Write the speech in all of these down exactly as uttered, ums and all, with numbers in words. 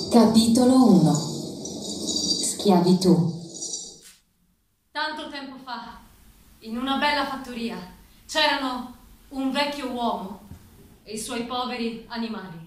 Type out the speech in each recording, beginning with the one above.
Capitolo uno. Schiavitù. Tanto tempo fa, in una bella fattoria, c'erano un vecchio uomo e i suoi poveri animali.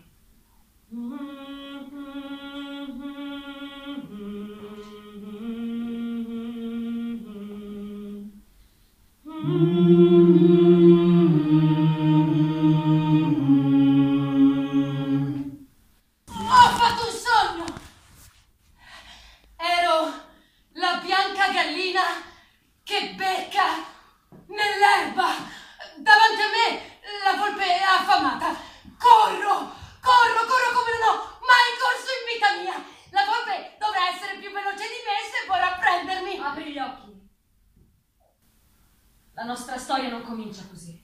Che becca nell'erba davanti a me la volpe affamata. Corro, corro, corro come non ho mai corso in vita mia. La volpe dovrà essere più veloce di me se vorrà prendermi. Apri gli occhi. La nostra storia non comincia così.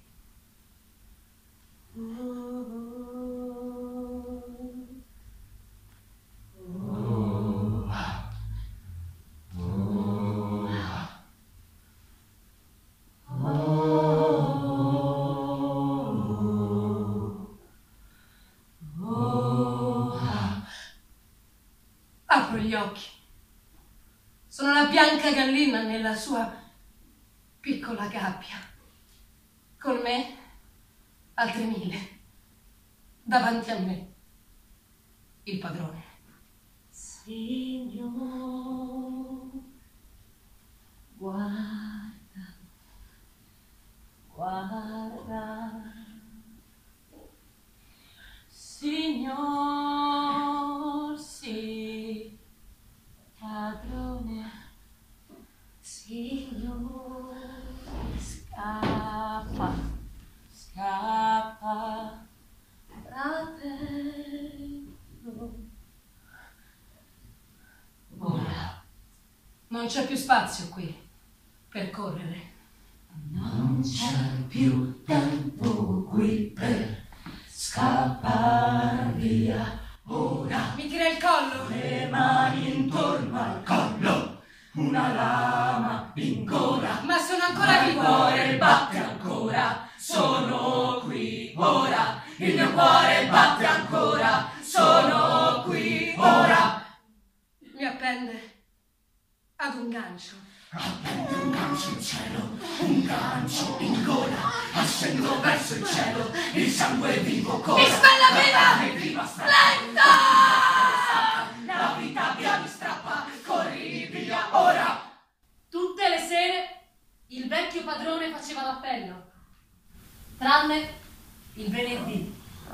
Apro gli occhi. Sono la bianca gallina nella sua piccola gabbia. Con me altre mille. Davanti a me il padrone. Signor, guarda, guarda. Signor, sì, padrone. Signor, scappa, scappa, fratello. Ora non c'è più spazio qui per correre. Non c'è più tempo qui per scappare via. Ora Mi tira il collo. le mani intorno al collo, una lama in gola, Ma sono ancora ma il vivo. cuore batte ancora. Sono qui ora, il mio cuore batte ancora. Sono qui ora. Mi appende ad un gancio. Appende un gancio in cielo, un gancio in gola, ascendo verso il cielo, il sangue vivo corre. Mi spalla viva! E viva Lenta! la vita via mi strappa, corri via ora. Tutte le sere il vecchio padrone faceva l'appello, tranne il venerdì.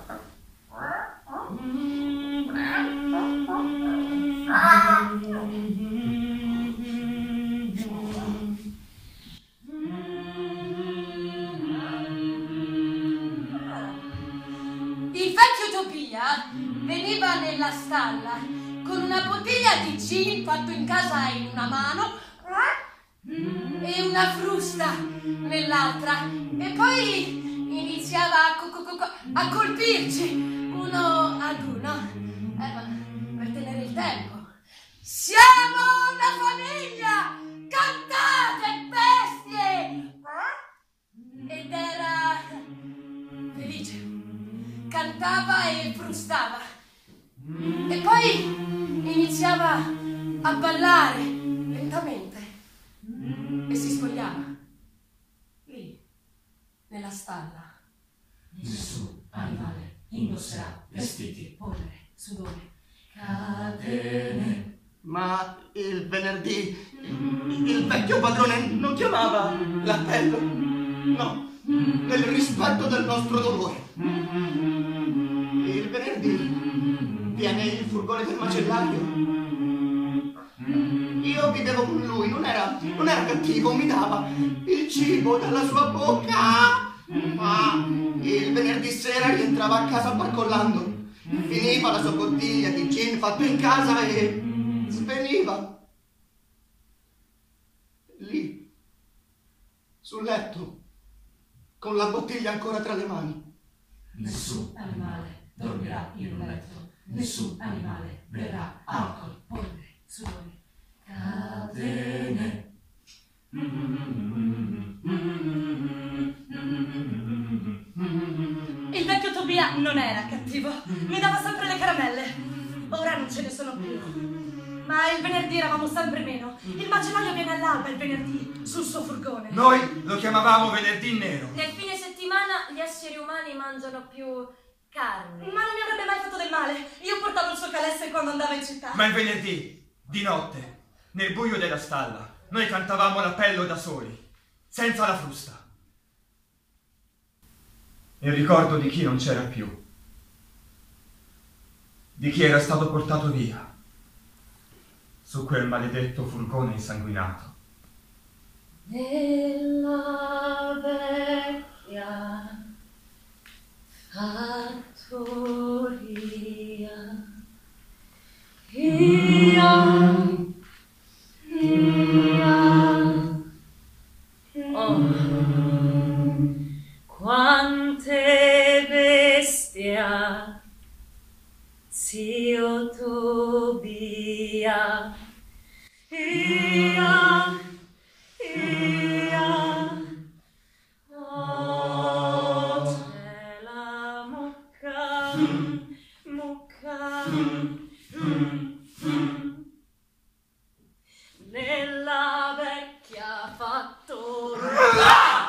Il vecchio Tobia veniva nella stalla con una bottiglia di gin fatto in casa in una mano e una frusta nell'altra, e poi iniziava a, co- co- co- a colpirci uno ad uno, eh, ma per tenere il tempo. Siamo una famiglia, cantate bestie! Ed era felice, cantava e frustava, e poi iniziava a ballare lentamente e si spogliava lì nella stalla. Nessun animale indosserà vestiti, Polvere, sudore. catene. Ma il venerdì il vecchio padrone non chiamava l'appello? No, nel rispetto del nostro dolore. Il venerdì viene il furgone del macellaio. Io vivevo con lui, non era, non era cattivo, mi dava il cibo dalla sua bocca. Ma il venerdì sera rientrava a casa barcollando. Finiva la sua bottiglia di gin fatto in casa e sveniva. Lì, sul letto, con la bottiglia ancora tra le mani. Nessun animale dormirà in un letto, nessun animale berrà alcol, Polvere, sudore. catene. Il vecchio Tobia non era cattivo, mi dava sempre le caramelle. ora non ce ne sono più. Ma il venerdì eravamo sempre meno. Il macellaio viene all'alba il venerdì sul suo furgone. Noi lo chiamavamo venerdì nero. Nel fine settimana gli esseri umani mangiano più carne. Ma non mi avrebbe mai fatto del male. Io portavo il suo calesse quando andava in città. Ma il venerdì, di notte, nel buio della stalla, noi cantavamo l'appello da soli, senza la frusta. Il ricordo di chi non c'era più, di chi era stato portato via su quel maledetto furgone insanguinato. Nella vecchia fattoria io, io, oh, quante bestia, zio Tobia, io, io, oh, c'è la mucca, mucca, mm, mm, nella vecchia fattoria.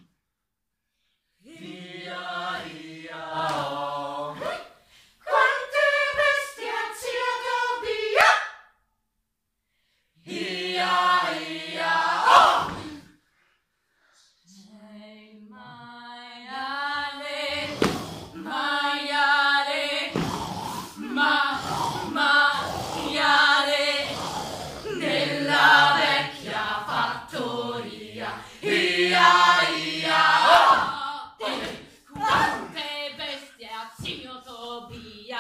Ia, ia, oh. Quante bestie, zio Tobia! Ia, ia, oh. C'è il maiale, maiale, ma, maiale, nella vecchia fattoria. Ia, ia, oh. Quante bestie, zio Tobia!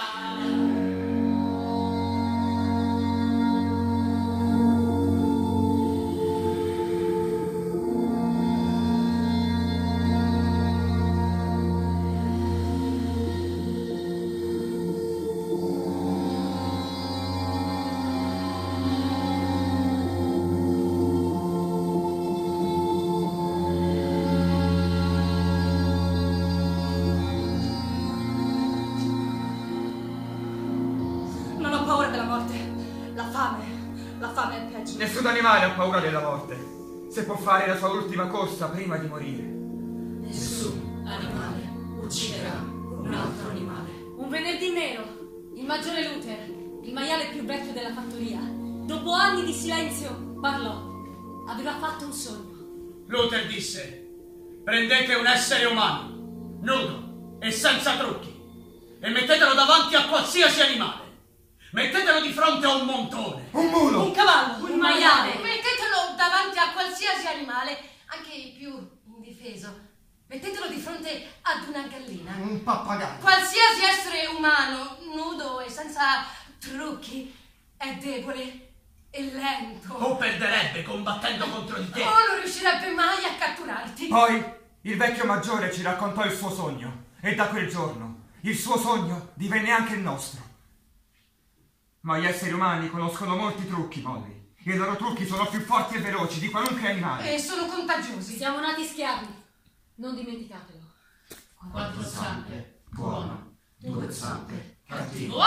Non ho paura della morte. La fame, la fame è peggio. Nessun animale ha paura della morte, se può fare la sua ultima corsa prima di morire. Nessun animale ucciderà un altro animale. Un venerdì nero, il maggiore Luther, il maiale più vecchio della fattoria, dopo anni di silenzio, parlò. Aveva fatto un sogno. Luther disse: prendete un essere umano, nudo e senza trucchi, e mettetelo davanti a qualsiasi animale. Mettetelo di fronte a un montone, Un mulo! Un cavallo, Un maiale. Mettetelo davanti a qualsiasi animale, anche il più indifeso. Mettetelo di fronte ad una gallina. Un pappagallo. Qualsiasi essere umano, nudo e senza trucchi, è debole e lento. o perderebbe combattendo contro di te. O non riuscirebbe mai a catturarti. Poi il vecchio maggiore ci raccontò il suo sogno, e da quel giorno il suo sogno divenne anche il nostro. Ma gli esseri umani conoscono molti trucchi, Molly. I loro trucchi sono più forti e veloci di qualunque animale. E sono contagiosi. Siamo nati schiavi. Non dimenticatelo. Quattro zampe, buono. Due zampe, cattivo.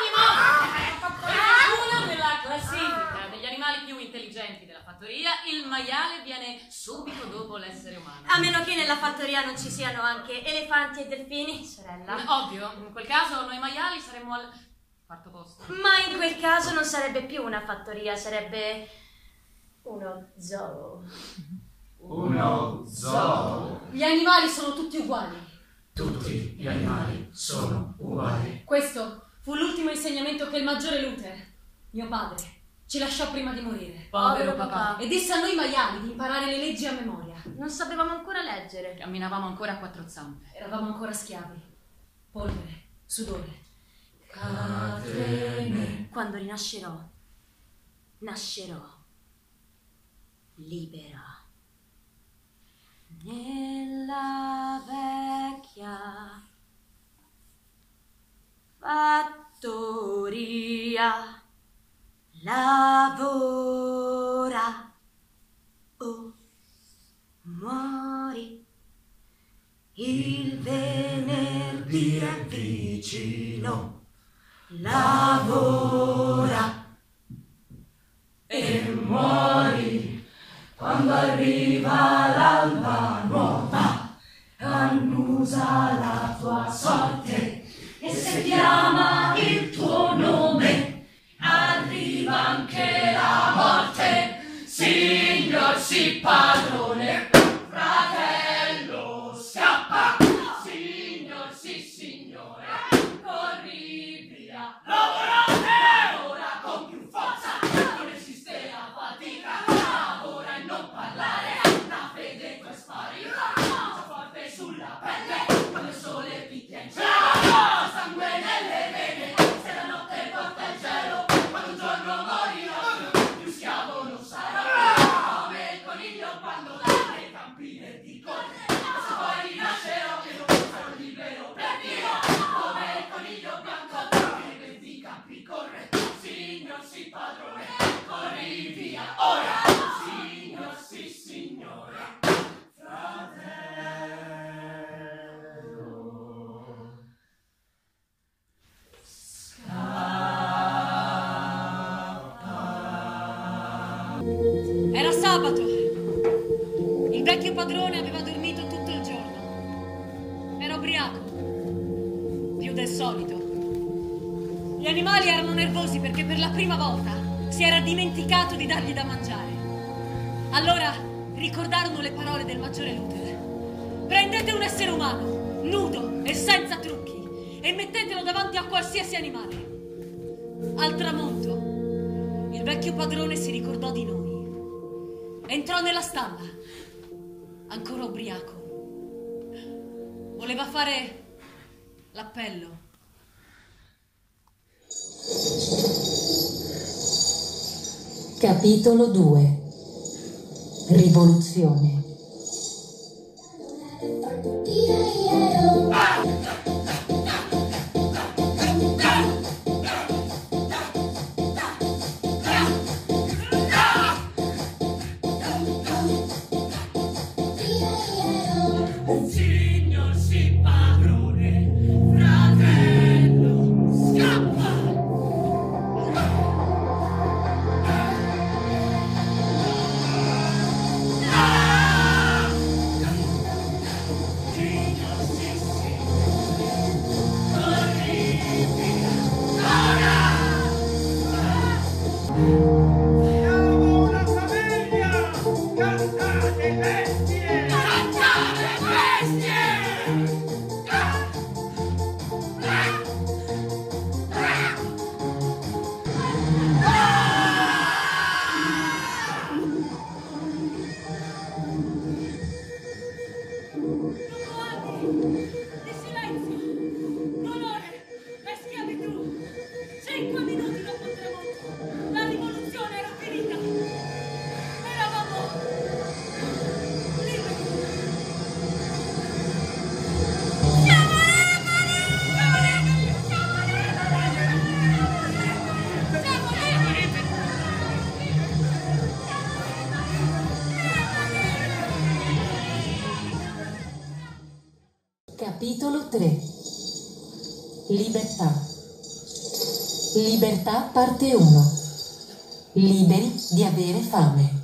Uno nella classifica degli animali più intelligenti della fattoria, il maiale viene subito dopo l'essere umano. A meno che nella fattoria non ci siano anche elefanti e delfini, sorella. Ovvio, in quel caso noi maiali saremmo al quarto posto. Ma in quel caso non sarebbe più una fattoria, sarebbe uno zoo. Uno zoo. Gli animali sono tutti uguali. Tutti gli animali sono uguali. Questo fu l'ultimo insegnamento che il maggiore Luther, mio padre, ci lasciò prima di morire. Povero papà. E disse a noi maiali di imparare le leggi a memoria. Non sapevamo ancora leggere. Camminavamo ancora a quattro zampe. Eravamo ancora schiavi. Polvere, sudore. Catene. Quando rinascerò, nascerò libera. Nella vecchia fattoria lavora o muori. Il venerdì è vicino, lavora e muori quando arriva l'alba nuova, annusa la tua sorte e se chiama il tuo nome arriva anche la morte. Signor sì padrone, fratello scappa, signor sì signore, corri via, lavora, lavora con più forza, non esiste la fatica, lavora e non parlare, la fede poi sparirà, forte sulla pelle, quando il sole picchia in cielo, sangue nelle vene, se la notte porta il cielo, quando un giorno morirò, più schiavo non sarò, come il coniglio quando nei campi verdi corre, se poi rinascerò che non sarò libero per Dio, come il coniglio bianco nei verdi campi corre, signor sì padrone, corri via ora, signor sì signore, fratello. Era sabato. Il vecchio padrone aveva dormito tutto il giorno. Era ubriaco, più del solito. Gli animali erano nervosi perché per la prima volta si era dimenticato di dargli da mangiare. Allora ricordarono le parole del maggiore Luther. Prendete un essere umano, nudo e senza trucchi, e mettetelo davanti a qualsiasi animale. Al tramonto, il vecchio padrone si ricordò di noi. Entrò nella stalla, ancora ubriaco. Voleva fare l'appello. Capitolo due. Rivoluzione. Signor sì padrone, fratello scappa. Capitolo tre. Libertà. Libertà parte uno. Liberi di avere fame.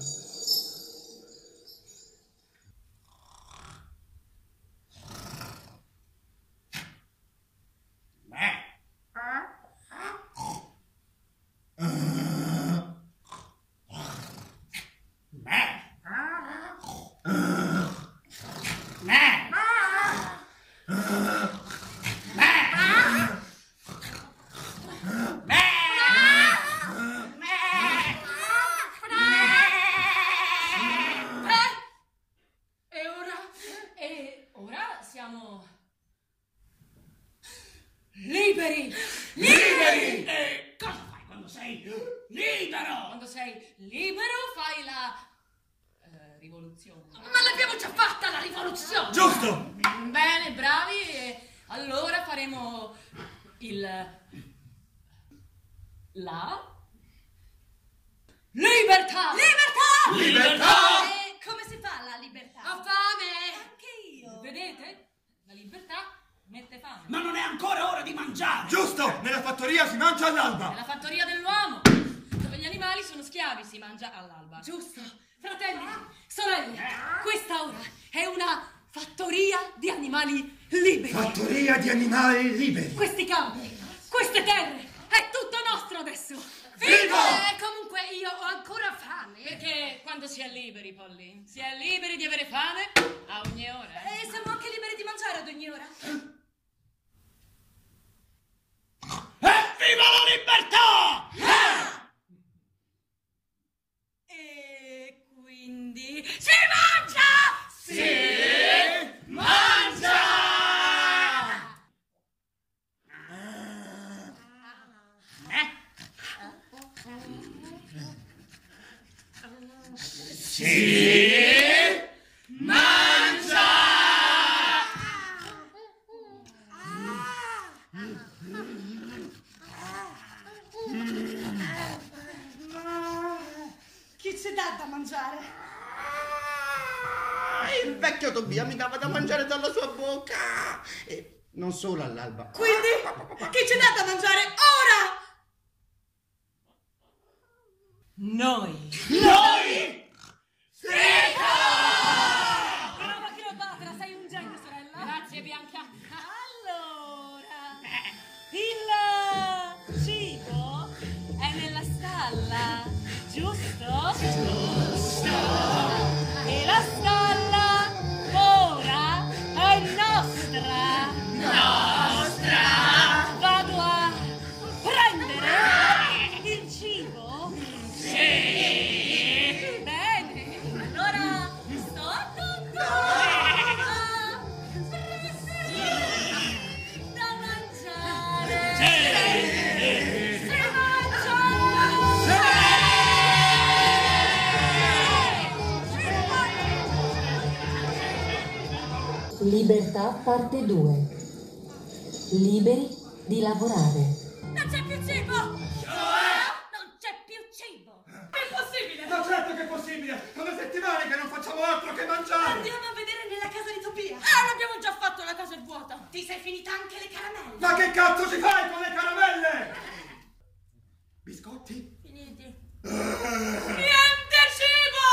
Liberi! Liberi! E cosa fai quando sei libero? Quando sei libero fai la eh, rivoluzione. Ma l'abbiamo già fatta la rivoluzione! Giusto! Bene, bravi. E allora faremo il la libertà! Libertà! Libertà! E come si fa la libertà? Ho fame! Anche io! Vedete? La libertà mette fame. Ma non è ancora ora di mangiare! Giusto! Nella fattoria si mangia all'alba. Nella fattoria dell'uomo, dove gli animali sono schiavi, si mangia all'alba. Giusto. Fratelli, sorelle, questa ora è una fattoria di animali liberi. Fattoria di animali liberi. Questi campi, queste terre, è tutto nostro adesso. Eh, comunque io ho ancora fame. Perché quando si è liberi, Polly, si è liberi di avere fame a ogni ora. E siamo anche liberi di mangiare ad ogni ora. Evviva la libertà! E quindi si mangia! Si mangia! Si mangia! Chi ci dà da mangiare? Il vecchio Tobia mi dava da mangiare dalla sua bocca. E non solo all'alba. Quindi, chi ci dà da mangiare ora? Noi. Noi! Brava Cleopatra, sei un genio, sorella. Grazie, Bianca. Allora, il cibo è nella stalla, giusto? Giusto. E la stalla ora è nostra. Nostra! Vado a prendere il cibo. Sì! Bene, allora sto a tutto. Da mangiare. Sì! Si mangia. Libertà parte due. Liberi di lavorare. Non c'è più cibo. Non c'è più cibo. È possibile. Ma certo che è possibile! Sono settimane che non facciamo altro che mangiare! Andiamo a vedere nella casa di Tobia. Ah, l'abbiamo già fatto, la casa è vuota. Ti sei finita anche le caramelle. Ma che cazzo ci fai con le caramelle? Biscotti? Finiti. Niente cibo!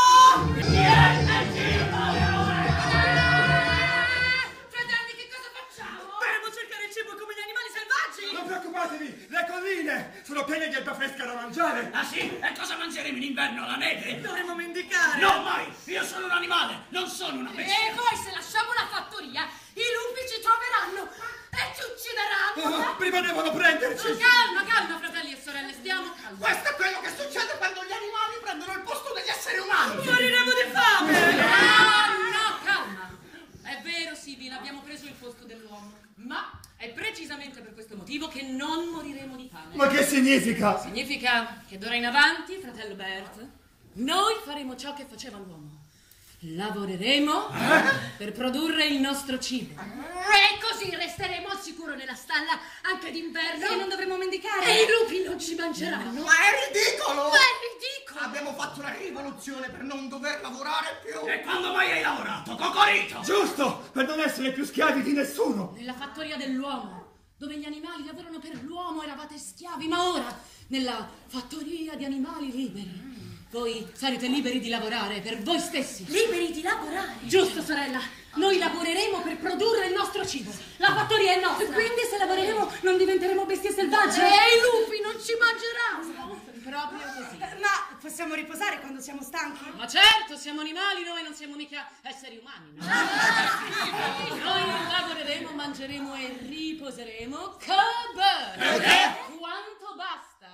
Fratelli, che cosa facciamo? Dovremmo cercare il cibo come gli animali selvaggi. Non preoccupatevi, le colline sono piene di erba fresca da mangiare! Ah sì? E cosa mangeremo in inverno? La neve? Dovremmo mendicare. No, mai! Io sono un animale, non sono una bestia! E poi se lasciamo la fattoria, i lupi ci troveranno e ci uccideranno. Oh, prima devono prenderci! Calma, calma, fratelli e sorelle, stiamo calmi. Questo è quello che succede quando gli animali prendono il posto degli esseri umani. Moriremo di fame. Ah, no, calma. È vero, Sibyl, abbiamo preso il posto dell'uomo, ma è precisamente per questo motivo che non moriremo di fame. Ma che significa? Significa che d'ora in avanti, fratello Bert, noi faremo ciò che faceva l'uomo. Lavoreremo per produrre il nostro cibo. E così resteremo al sicuro nella stalla anche d'inverno. E non dovremo mendicare. E i lupi non ci mangeranno. Ma è ridicolo! Ma è ridicolo! Abbiamo fatto una rivoluzione per non dover lavorare più. E quando mai hai lavorato, Cocorito? Giusto! Per non essere più schiavi di nessuno! Nella fattoria dell'uomo, dove gli animali lavorano per l'uomo, eravate schiavi, ma ora, nella fattoria di animali liberi, voi sarete liberi di lavorare per voi stessi. Liberi di lavorare. Giusto, sorella. Noi lavoreremo per produrre il nostro cibo. La fattoria è nostra. Quindi se lavoreremo non diventeremo bestie selvagge. E i lupi non ci mangeranno. Proprio così. Ma possiamo riposare quando siamo stanchi? Ma certo, siamo animali noi, non siamo mica esseri umani. No? Noi lavoreremo, mangeremo e riposeremo. Che bello! Quanto basta!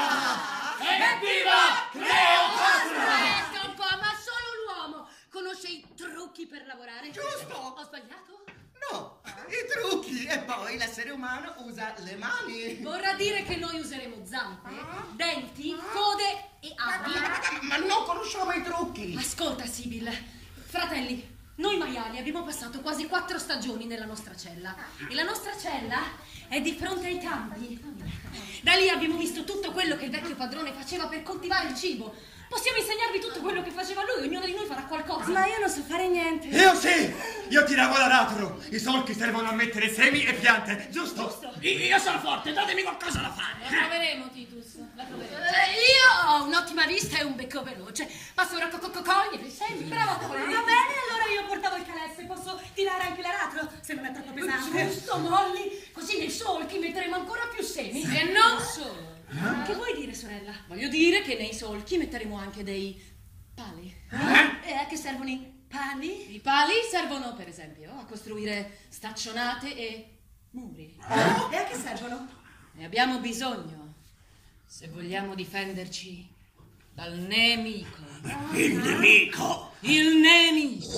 Evviva Cleopatra! Aspetta un po', ma solo l'uomo conosce i trucchi per lavorare. Giusto. Ho sbagliato? No, i trucchi. E poi l'essere umano usa le mani. Vorrà dire che noi useremo zampe, denti, code e ali. Ma, ma non conosciamo i trucchi. Ascolta, Sibyl. Fratelli, noi maiali abbiamo passato quasi quattro stagioni nella nostra cella. E la nostra cella è di fronte ai campi. Da lì abbiamo visto tutto quello che il vecchio padrone faceva per coltivare il cibo. Possiamo insegnarvi tutto quello che faceva lui, ognuno di noi farà qualcosa. Ma io non so fare niente. Io sì! Io tiravo l'aratro. I solchi servono a mettere semi e piante, giusto? Giusto. Io sono forte, datemi qualcosa da fare. La troveremo, Titus. La troveremo. Eh, io ho un'ottima vista e un becco veloce. Posso ora co- co- cogliere i semi? Brava Polly. Va bene, allora io portavo il calesse. Posso tirare anche l'aratro, se non è troppo pesante. Giusto, Molly. Così nei solchi metteremo ancora più semi. E non solo. Che vuoi dire, sorella? Voglio dire che nei solchi metteremo anche dei pali. E a che servono i pali? I pali servono, per esempio, a costruire staccionate e muri. E a che servono? Ne abbiamo bisogno se vogliamo difenderci dal nemico. Il nemico! Il nemico!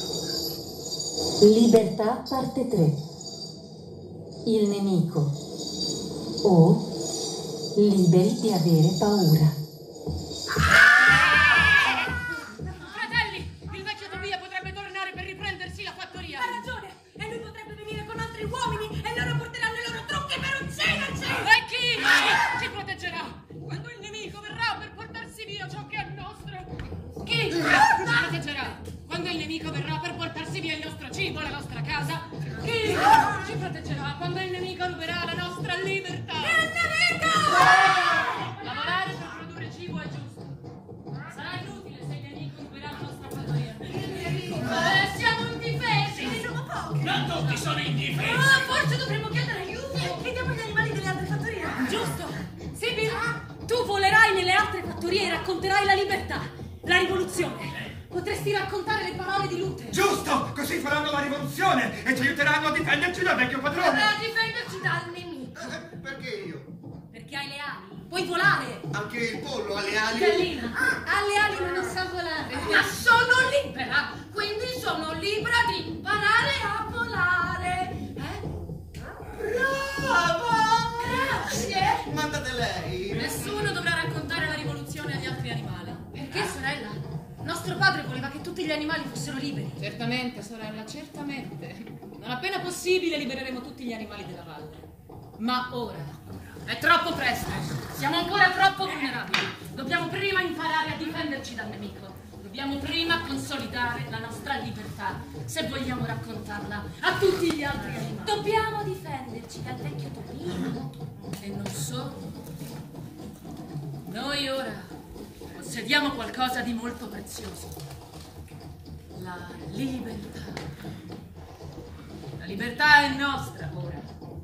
Libertà parte tre. Il nemico. O liberi di avere paura. Fratelli, il vecchio Tobia potrebbe tornare per riprendersi la fattoria. Ha ragione! E lui potrebbe venire con altri uomini e loro porteranno i loro trucchi per ucciderci! E chi ci, ci proteggerà quando il nemico verrà per portarsi via ciò che è nostro? Chi ci proteggerà quando il nemico verrà per portarsi via il nostro cibo, la nostra casa? Chi ci proteggerà quando il nemico ruberà la nostra libertà? Il nemico! Lavorare per produrre cibo è giusto. Sarà inutile se il nemico ruberà la nostra fattoria. Eh, siamo indifesi. Siamo pochi! Non tutti sono indifesi! Ah, forse dovremmo chiedere aiuto. Chiediamo agli animali delle altre fattorie. Giusto! Sibyl, tu volerai nelle altre fattorie e racconterai la libertà, la rivoluzione. Potresti raccontare le parole di Luther. Giusto! Così faranno la rivoluzione e ci aiuteranno a difenderci dal vecchio padrone. A difenderci dal nemico. Eh, perché io? Perché hai le ali. Puoi volare. Anche il pollo ha le ali. Gallina, ha le ali ma non sa volare. Ma sono libera, quindi sono libera di imparare a volare. Eh? Brava! Grazie. Mandate lei. Nessuno dovrà raccontare la rivoluzione agli altri animali. Perché, sorella? Nostro padre voleva che tutti gli animali fossero liberi. Certamente, sorella, certamente. Non appena possibile libereremo tutti gli animali della valle. Ma ora è troppo presto. Siamo ancora troppo vulnerabili. Dobbiamo prima imparare a difenderci dal nemico. Dobbiamo prima consolidare la nostra libertà, se vogliamo raccontarla a tutti gli altri animali. Dobbiamo difenderci dal vecchio Tobia. E non solo. Noi ora possediamo qualcosa di molto prezioso. La libertà. La libertà è nostra ora.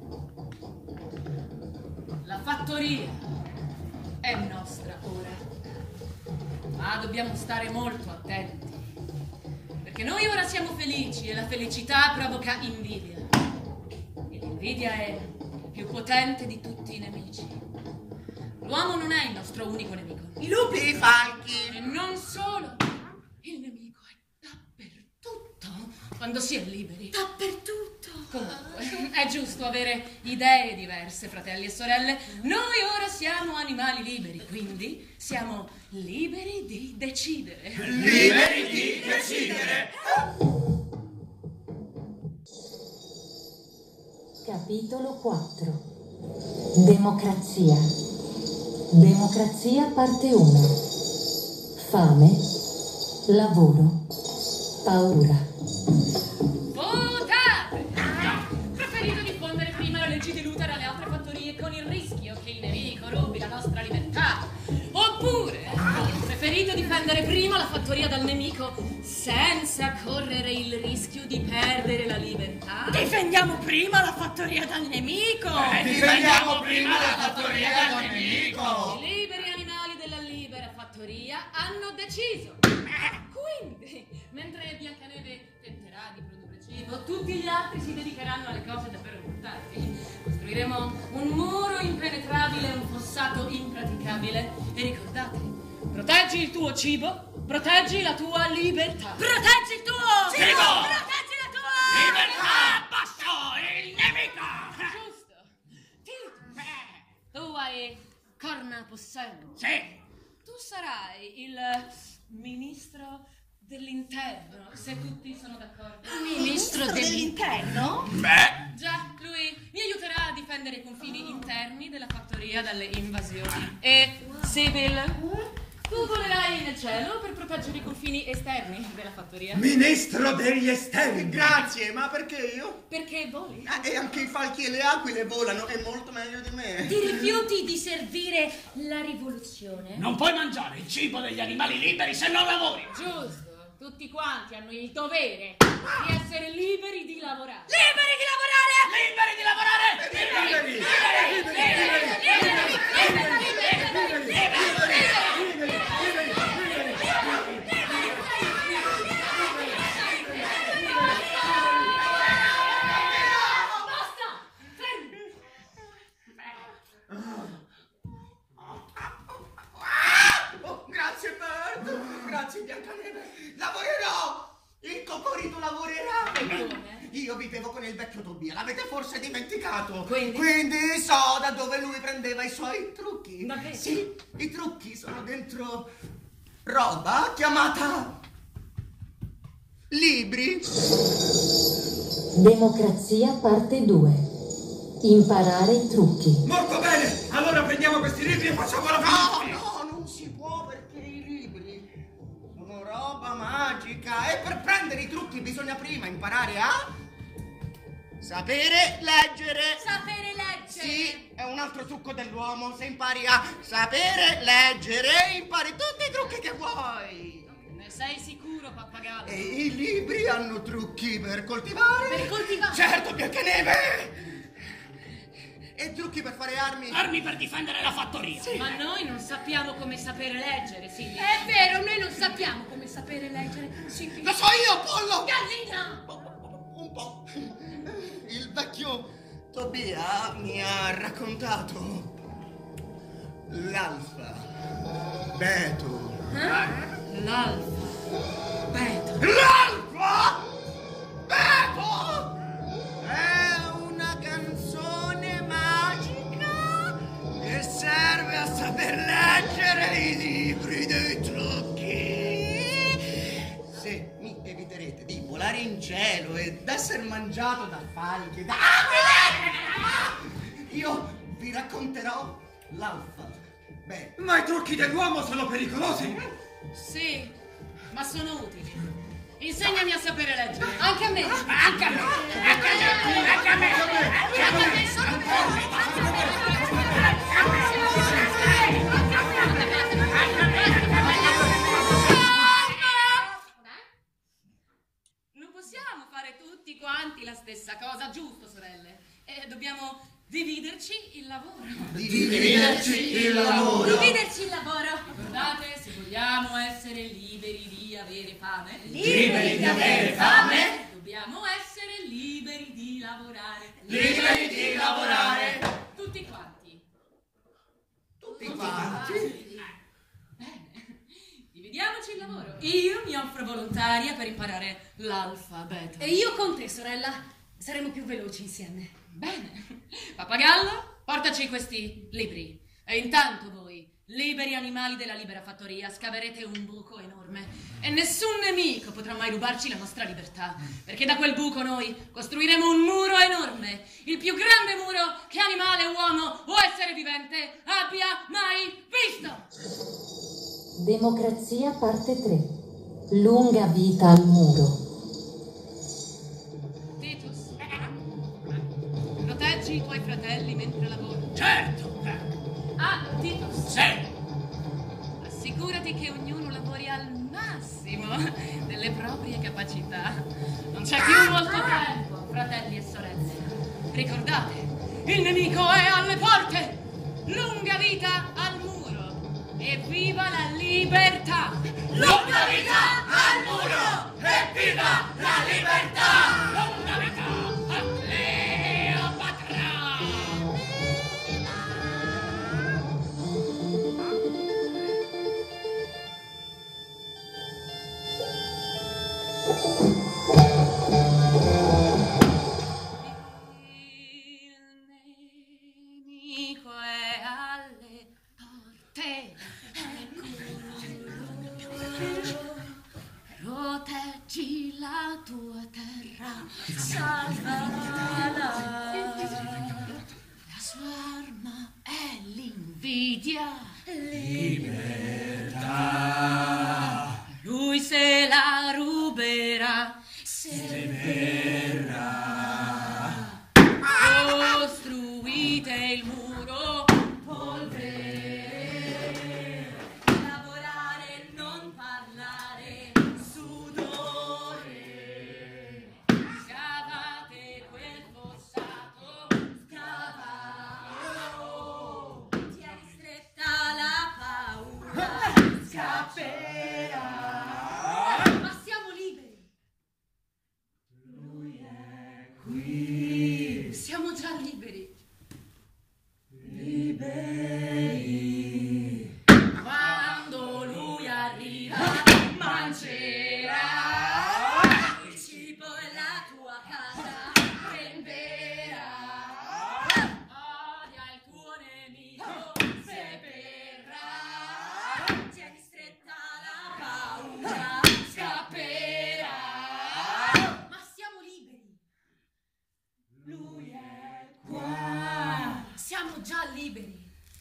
La fattoria è nostra ora. Ma dobbiamo stare molto attenti. Perché noi ora siamo felici e la felicità provoca invidia. E l'invidia è il più potente di tutti i nemici. L'uomo non è il nostro unico nemico. I lupi, i falchi. E non solo. Il nemico è dappertutto quando si è liberi. Dappertutto. Comunque, è giusto avere idee diverse, fratelli e sorelle. Noi ora siamo animali liberi, quindi siamo liberi di decidere. Liberi di decidere! Capitolo quattro. Democrazia. Democrazia parte uno. Fame, lavoro, paura. Votate! Preferito diffondere prima la legge di Luther alle altre fattorie con il rischio che il nemico rubi la nostra libertà? Oppure preferito difendere prima la fattoria dal nemico senza correre il rischio di perdere la libertà? Difendiamo prima la fattoria dal nemico. Eh, difendiamo prima la fattoria dal nemico! I liberi animali della libera fattoria hanno deciso. Quindi, mentre Biancaneve tenterà di produrre cibo, tutti gli altri si dedicheranno alle cose davvero importanti. Costruiremo un muro impenetrabile, un fossato impraticabile. E ricordate, proteggi il tuo cibo, proteggi la tua libertà. Proteggi il tuo Cibo! Proteggi la tua Libertà! Basso! Il nemico! Giusto. Titus, tu hai corna possenti. Sì! Tu sarai il ministro dell'interno, se tutti sono d'accordo. Ministro dell'interno? Beh! Già, lui mi aiuterà a difendere i confini interni della fattoria dalle invasioni. E Sibyl, Tu volerai nel cielo per proteggere i confini esterni della fattoria. Ministro degli esterni! Grazie, ma perché io? Perché voli? Ah, e anche i falchi e le aquile volano, è molto meglio di me. Ti rifiuti di servire la rivoluzione? Non puoi mangiare il cibo degli animali liberi se non lavori. Giusto. Tutti quanti hanno il dovere di essere liberi di lavorare. Liberi di lavorare! Liberi di lavorare! Liberi! Basta! Fermi! Oh, grazie Bert, grazie Biancaneve. Lavorerò! Il Cocorito lavorerà! Come? Io vivevo con il vecchio Tobia, l'avete forse dimenticato? Quindi? Quindi so da dove lui prendeva i suoi trucchi. Davvero? Sì, i trucchi sono dentro roba chiamata libri. Democrazia parte due. Imparare i trucchi. Molto bene! Allora prendiamo questi libri e facciamo la No, fine! no, non si può perché i libri sono roba magica e per prendere i trucchi bisogna prima imparare a sapere leggere. Sapere leggere! Sì, è un altro trucco dell'uomo. Se impari a sapere leggere, impari tutti i trucchi che vuoi. Ne sei sicuro, pappagallo? E i libri hanno trucchi per coltivare. Per coltivare? Certo, Biancaneve! E trucchi per fare armi. Armi per difendere la fattoria. Ma noi non sappiamo come sapere leggere, Silly. È vero, noi non sappiamo come sapere leggere. Sì, Lo so io, pollo! Gallina! Un po'. Il vecchio Tobia mi ha raccontato l'alfa Beto. L'alfa. Beto. L'alfa Beto è una canzone magica che serve a saper leggere i libri dei trucchi. Se mi eviterete di volare in cielo ed essere mangiato da falchi e da aquile, io vi racconterò l'alfa Beto. Ma i trucchi dell'uomo sono pericolosi! Sì, ma sono utili. Insegnami a sapere leggere. Anche a me! Anche a me. Anche a me. Anche a me. Anche a me! Sono Non possiamo fare tutti quanti la stessa cosa, giusto, sorelle? E dobbiamo dividerci il lavoro. Dividerci il lavoro. Dividerci il lavoro! Ricordate, se vogliamo essere liberi di avere fame, Liberi di avere fame! dobbiamo essere liberi di lavorare. Liberi di lavorare. Tutti quanti. Tutti quanti. Bene, dividiamoci il lavoro. Io mi offro volontaria per imparare l'alfabeto. E io con te, sorella. Saremo più veloci insieme. Bene. Pappagallo, portaci questi libri. E intanto voi, liberi animali della libera fattoria, scaverete un buco enorme. E nessun nemico potrà mai rubarci la nostra libertà. Perché da quel buco noi costruiremo un muro enorme. Il più grande muro che animale, uomo o essere vivente abbia mai visto. Democrazia parte tre. Lunga vita al muro. Titus, proteggi i tuoi fratelli mentre lavori. Certo. Ah, Titus, Sì. assicurati che ognuno lavori al massimo delle proprie capacità. Non c'è più molto tempo, fratelli e sorelle. Ricordate, il nemico è alle porte. Lunga vita al muro e viva la libertà. Lunga vita al muro e viva la libertà! Lunga vita a Cleopatra. Il nemico è alle porte. Proteggi la tua terra, salvala. La sua arma è l'invidia. Libertà. muro. Polvere, lavorare, non parlare, sudore. Scavate quel fossato, scavalo. Tieni stretta la paura, scapperà. Ma siamo liberi. Lui è qui. Siamo già liberi. Liberi. Quando lui arriva, mangerà il cibo e la tua casa prenderà. Odia il tuo nemico se berrà. Tieni stretta la paura, scapperà. Ma siamo liberi. Lui è qua. Siamo già liberi.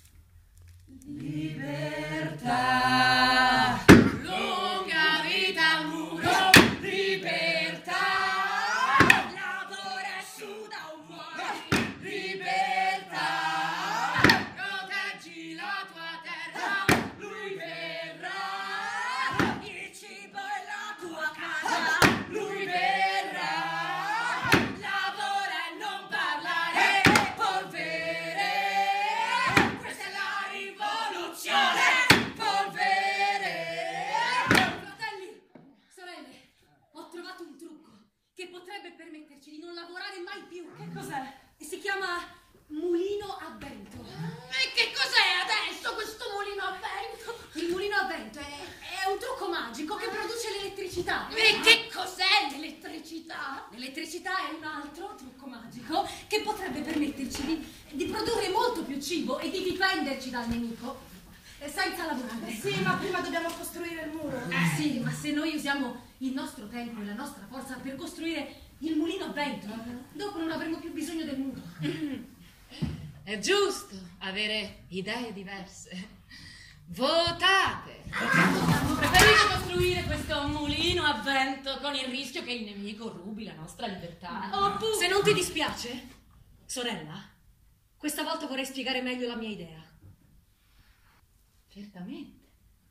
Libertà. Lunga vita al muro, libertà. Lavora e suda o muori, libertà. Proteggi la tua terra, lui verrà. Il cibo e la tua casa, lui verrà. Lavora e non parlare, polvere. Questa è la rivoluzione, polvere. Fratelli, sorelle, ho trovato un trucco che potrebbe permetterci di non lavorare mai più. Che cos'è? E si chiama mulino a vento. E che cos'è adesso questo mulino a vento? Il mulino a vento è, è un trucco magico che produce l'elettricità. E che cos'è l'elettricità? L'elettricità è un altro trucco magico che potrebbe permetterci di, di produrre molto più cibo e di difenderci dal nemico eh, senza lavorare. Sì, ma prima dobbiamo costruire il muro. Eh sì, ma se noi usiamo il nostro tempo e la nostra forza per costruire il mulino a vento, dopo non avremo più bisogno del muro. È giusto avere idee diverse. Votate! Preferite costruire questo mulino a vento con il rischio che il nemico rubi la nostra libertà? Oppure, se non ti dispiace, sorella, questa volta vorrei spiegare meglio la mia idea. Certamente.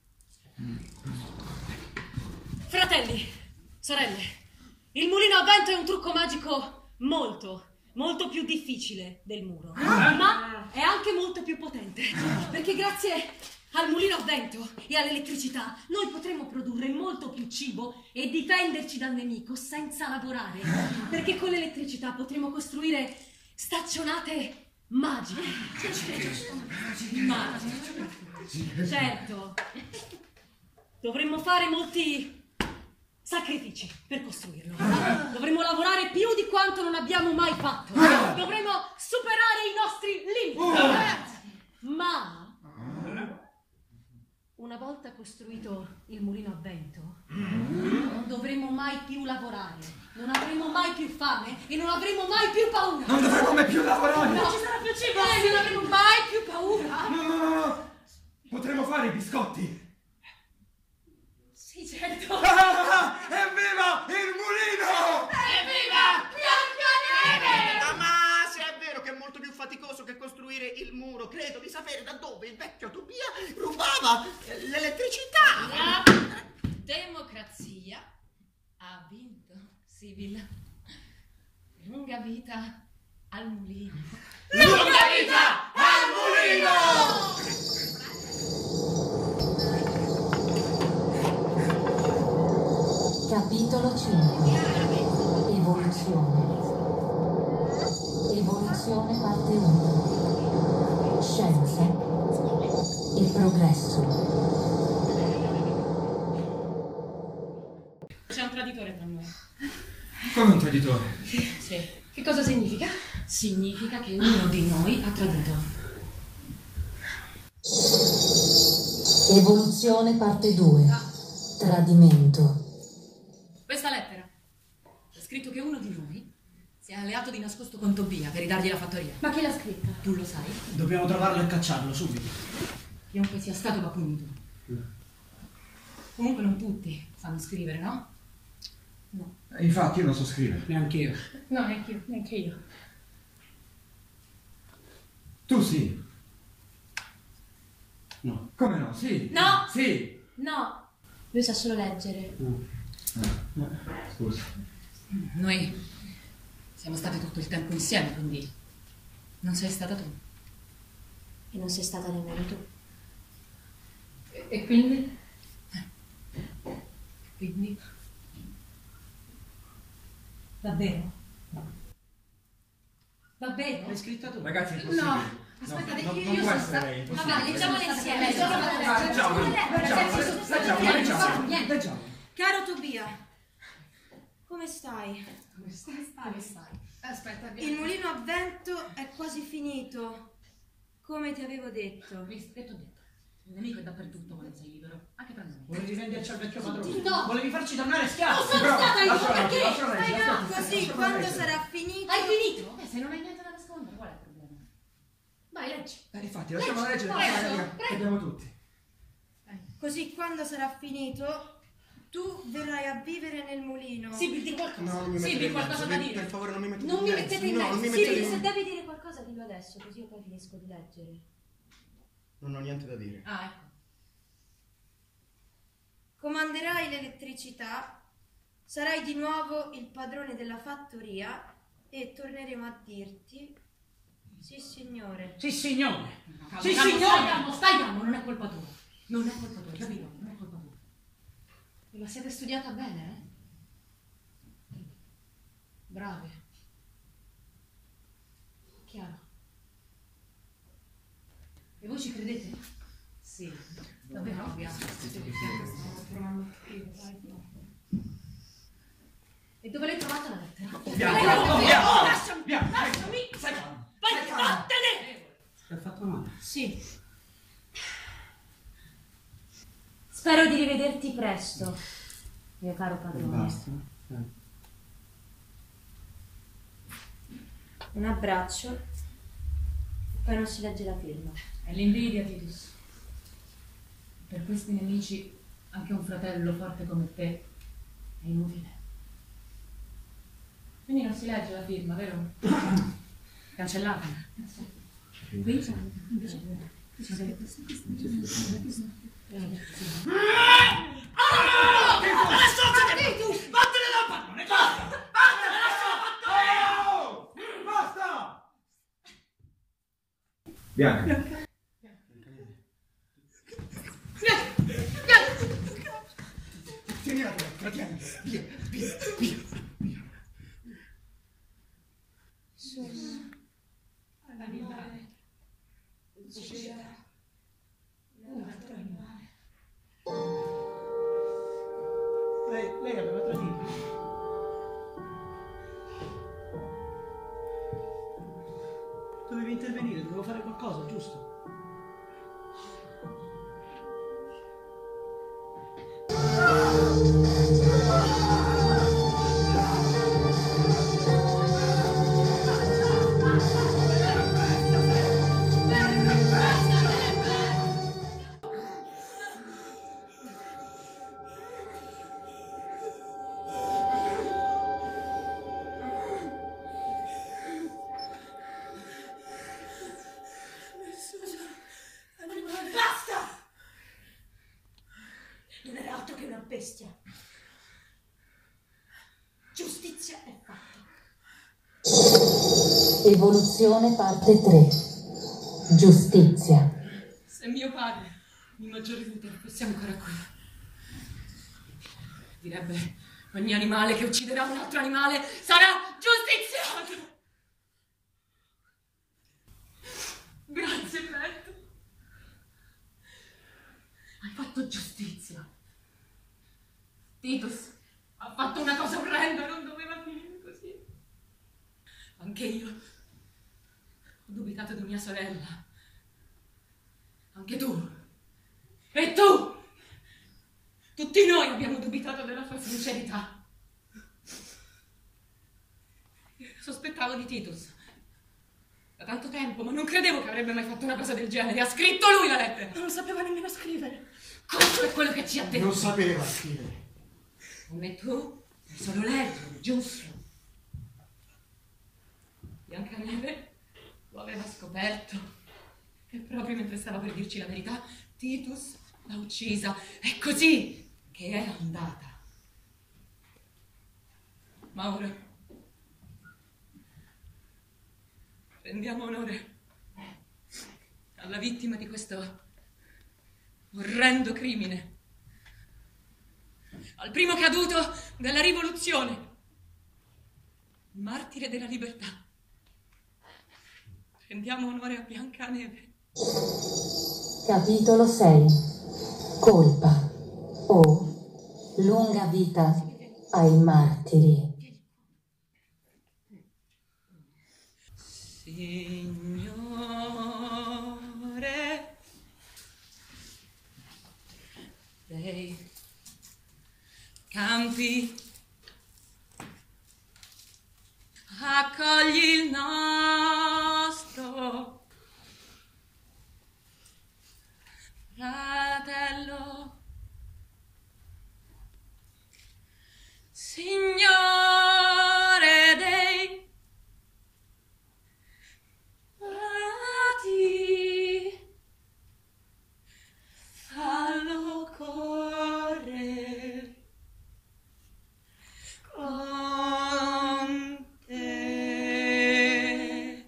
Fratelli, sorelle, il mulino a vento è un trucco magico molto, molto più difficile del muro, ma è anche molto più potente, perché grazie al mulino a vento e all'elettricità noi potremo produrre molto più cibo e difenderci dal nemico senza lavorare, perché con l'elettricità potremo costruire staccionate magiche. Magiche. Certo, dovremmo fare molti sacrifici per costruirlo. Dovremmo lavorare più di quanto non abbiamo mai fatto. Dovremmo superare i nostri limiti. Ma una volta costruito il mulino a vento, non dovremo mai più lavorare, non avremo mai più fame e non avremo mai più paura. Non dovremo mai più lavorare! Non ci sarà più cibo e non avremo mai più paura. No, no, no, no! Potremo fare i biscotti! Sì, certo! Ah, evviva il mulino! Evviva Biancaneve! Ah, ma se è vero che è molto più faticoso che costruire il muro, credo di sapere da dove il vecchio Tobia rubava l'elettricità! La democrazia ha vinto, Sibyl. Lunga vita al mulino. Lunga vita al mulino! Capitolo cinque. Evoluzione. Evoluzione parte uno. Scienza e progresso. C'è un traditore tra noi. Come un traditore? Sì. Che cosa significa? Significa che uno di noi ha tradito. Evoluzione parte due. Tradimento. Questa lettera c'è scritto che uno di noi si è alleato di nascosto con Tobia per ridargli la fattoria. Ma chi l'ha scritta? Tu lo sai? Dobbiamo trovarlo e cacciarlo subito. Chiunque sia stato va punito. Comunque non tutti sanno scrivere, no? No. Infatti io non so scrivere. Neanche io. No, neanche io, neanche io. Tu sì. No. Come no? Sì. No! Sì. No! Lui sa solo leggere. Eh, scusa. Noi siamo stati tutto il tempo insieme, quindi non sei stata tu. E non sei stata nemmeno tu. E, e quindi? Quindi? Davvero? Davvero? L'hai scritta tu? Ragazzi, è impossibile. No. Aspetta, no, io, non io può sono essere stata... lei, Vabbè, impossibile. leggiamole insieme. Leggiamole Leggiamole, leggiamole, leggiamole, leggiamole. Caro Tobia, come stai? Come stai? Come stai? Aspetta, Il mulino a vento è quasi finito, come ti avevo detto. Visto, detto, detto. Il nemico è dappertutto quando sei libero, anche per noi. Volevi venderci al vecchio padrone? No. Volevi farci tornare schiavi? Non sono stata io, lasciala, perché? lasciala lei, Stai lasciala no, lei, così lasciala quando lei. sarà finito... Hai finito? Eh, se non hai niente da nascondere, qual è il problema? Vai, leggi. Eh, infatti, lasciamo leggere, Prego, lasciamo leggere, prego. abbiamo tutti. Così quando sarà finito, tu verrai a vivere nel mulino. Sì, di qualcosa. No, non mi Sì, mettete di in qualcosa mezzo, da mi- dire. Per favore, non mi mettete Non in mi mezzo. mettete in No, mezzo. non mi Sì, mettete in se mezzo. devi dire qualcosa dillo adesso, così io poi finisco di leggere. Non ho niente da dire. Ah, ecco. Comanderai l'elettricità, sarai di nuovo il padrone della fattoria e torneremo a dirti sì signore. Sì, signore. Calmo, Sì, calmo, signore. Stai calmo, stai calmo, non è colpa tua. Non è colpa tua, capito? Non è colpa tua. E la siete studiata bene, eh? Brave. Chiaro. E voi ci credete? Sì. Davvero? Abbiamo. E dove l'hai trovata la lettera? Bianca, Dove l'hai no, trovata? Bianca. Oh, lasciami! Bianca, Lasciami! stai calmo. Vai, Stai calmo. vattene! Ti ha fatto male? Sì. Spero di rivederti presto, mio caro padrone. Basta. Eh. Un abbraccio, poi non si legge la firma. È l'invidia, Titus. Per questi nemici, anche un fratello forte come te è inutile. Quindi non si legge la firma, vero? Cancellata. Qui? Vattene dal padrone, basta! Vattene, lascialo! Basta! Bianca. Tieni la tua, tieni. Via, via, via, via. Sono Animale. Ucciderà un altro animale. Lei, lei aveva tradito. Dovevi intervenire, dovevo fare qualcosa, giusto? Basta! Non era altro che una bestia. Giustizia è fatta. Evoluzione parte tre. Giustizia. Se mio padre, il maggiore Luther, fosse ancora qui, direbbe: ogni animale che ucciderà un altro animale sarà giustiziato. Grazie, Beth. Hai fatto giustizia. Titus ha fatto una cosa orrenda, non doveva finire così. Anche io ho dubitato di mia sorella. Anche tu. E tu. Tutti noi abbiamo dubitato della sua sincerità. Sospettavo di Titus da tanto tempo, ma non credevo che avrebbe mai fatto una cosa del genere. Ha scritto lui la lettera. Non sapeva nemmeno scrivere. Questo è quello che ci ha detto. Non sapeva scrivere. Come tu, sai solo leggere, giusto? Biancaneve lo aveva scoperto. che proprio mentre stava per dirci la verità, Titus l'ha uccisa. È così che è andata. Ma ora rendiamo onore alla vittima di questo orrendo crimine, al primo caduto della rivoluzione, il martire della libertà. Rendiamo onore a Biancaneve. Capitolo sei. Colpa o lunga vita ai martiri. Signore, dei campi, accogli il nostro fratello. Signore dei frati, fallo correre con te.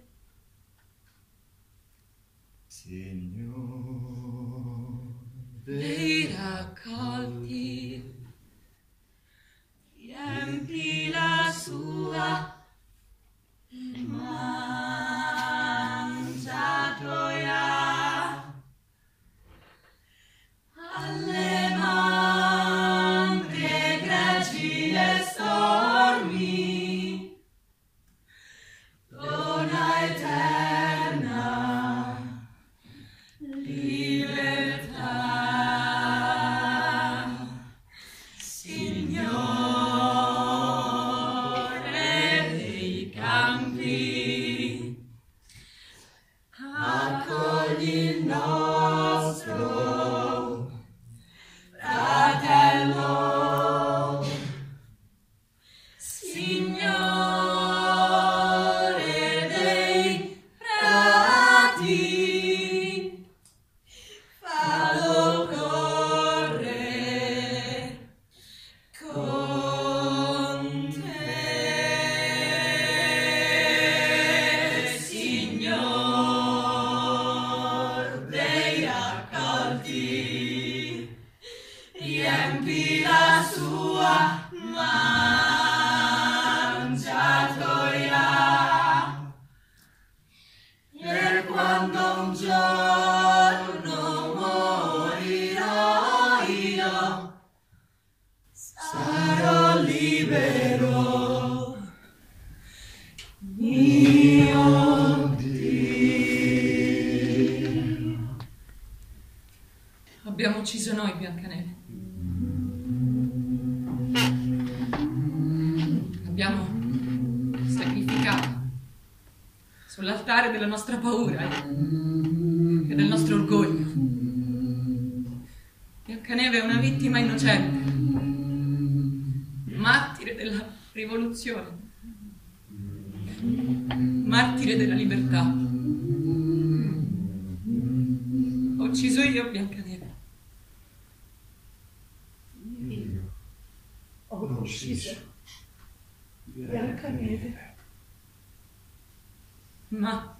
Signore dei raccolti, riempi la sua mangiatoia alle mandrie greci e stormi, dona eterna libertà. Signore dei campi, accogli il nostro fratello. Signore dei frati, fallo correre con te. Signor dei raccolti, riempi la sua mangiatoia, e quando un giorno morirò io, sarò libero. Mio Dio. Abbiamo ucciso noi Biancaneve. Abbiamo sacrificato sull'altare della nostra paura e del nostro orgoglio. Biancaneve è una vittima innocente, martire della rivoluzione, martire della libertà. Ho ucciso io Biancaneve. Io ho ucciso Biancaneve. Ma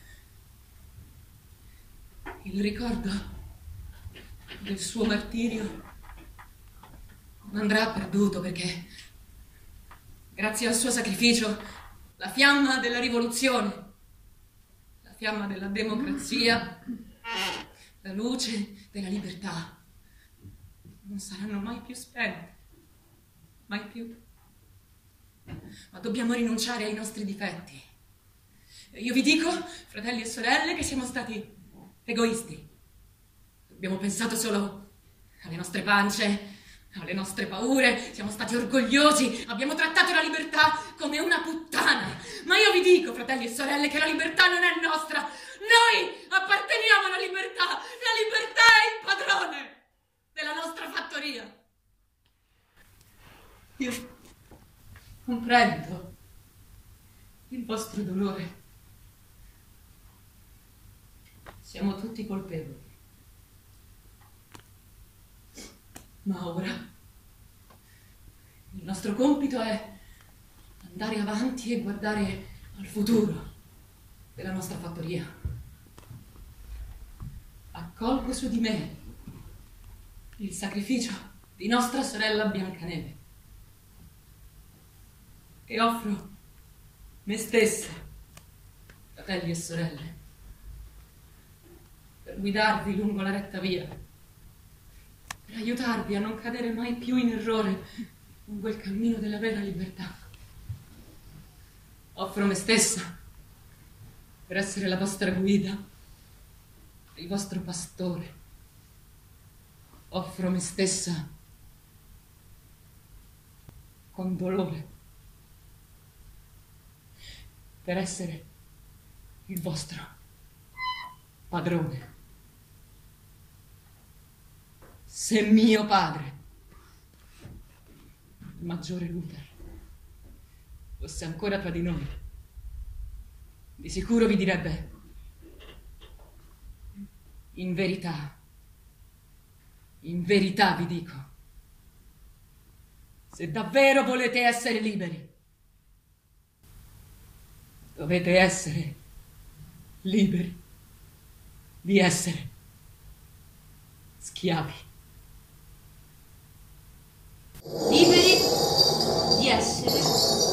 il ricordo del suo martirio non andrà perduto, perché grazie al suo sacrificio la fiamma della rivoluzione, la fiamma della democrazia, la luce della libertà non saranno mai più spente, mai più. Ma dobbiamo rinunciare ai nostri difetti. Io vi dico, fratelli e sorelle, che siamo stati egoisti. Abbiamo pensato solo alle nostre pance, alle nostre paure, siamo stati orgogliosi, abbiamo trattato la libertà come una puttana. Ma io vi dico, fratelli e sorelle, che la libertà non è nostra. Noi apparteniamo alla libertà. La libertà è il padrone della nostra fattoria. Io comprendo il vostro dolore. Siamo siamo tutti colpevoli. Ma ora il nostro compito è andare avanti e guardare al futuro della nostra fattoria. Accolgo su di me il sacrificio di nostra sorella Biancaneve e offro me stessa, fratelli e sorelle, per guidarvi lungo la retta via, per aiutarvi a non cadere mai più in errore lungo il cammino della vera libertà. Offro me stessa per essere la vostra guida, il vostro pastore. Offro me stessa con dolore per essere il vostro padrone. Se mio padre, il maggiore Luther, fosse ancora tra di noi, di sicuro vi direbbe: in verità, in verità vi dico, se davvero volete essere liberi, dovete essere liberi di essere schiavi. Liberi di essere